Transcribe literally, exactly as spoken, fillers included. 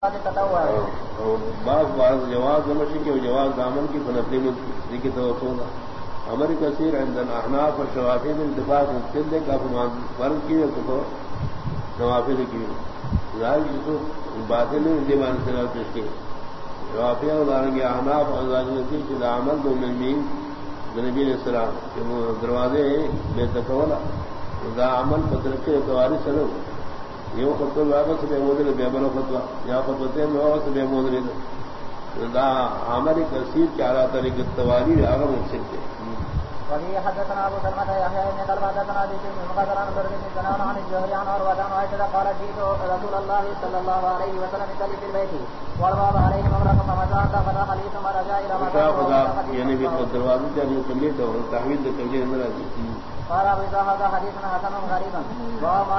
بعض بعض جواز نمشی کے جواز دامن کی فنفلی ملتی کی توقع ہماری کثیر عند الاحناف اور شوافی میں اتفاق مقصد ہے کہ فرض کی تو نوافل کی ظاہر یوسف باطل دیوان سے پیش کی شوافی اور احناف اور عمل دو ملمین نبی علیہ السلام کہ دروازے بے تقولا دا عمل پتر کے تواری سلو یہ فتوی واپس بے مودر بے بلو فتوا یا فتوتے میں واپس بے مودر دا عمل کثیر کے اعلیٰ طریق تواری آگا مقصد تھے وفي حدثنا ابو سلمة يحيى بن قلبة حدثنا بشر بن مقدر عن برد بن سنان عن الزهري عن عروة عن عائشة قالت جئت رسول الله صلى الله عليه وسلم يصلي في البيت والباب عليه مغلق فمسحت فتح لي ثم رجع الى مكانه یعنی کہ دروازے جاری کلیے تو تحویل تحویل اندر آ گئی قال ابو هذا حديث حسن غريب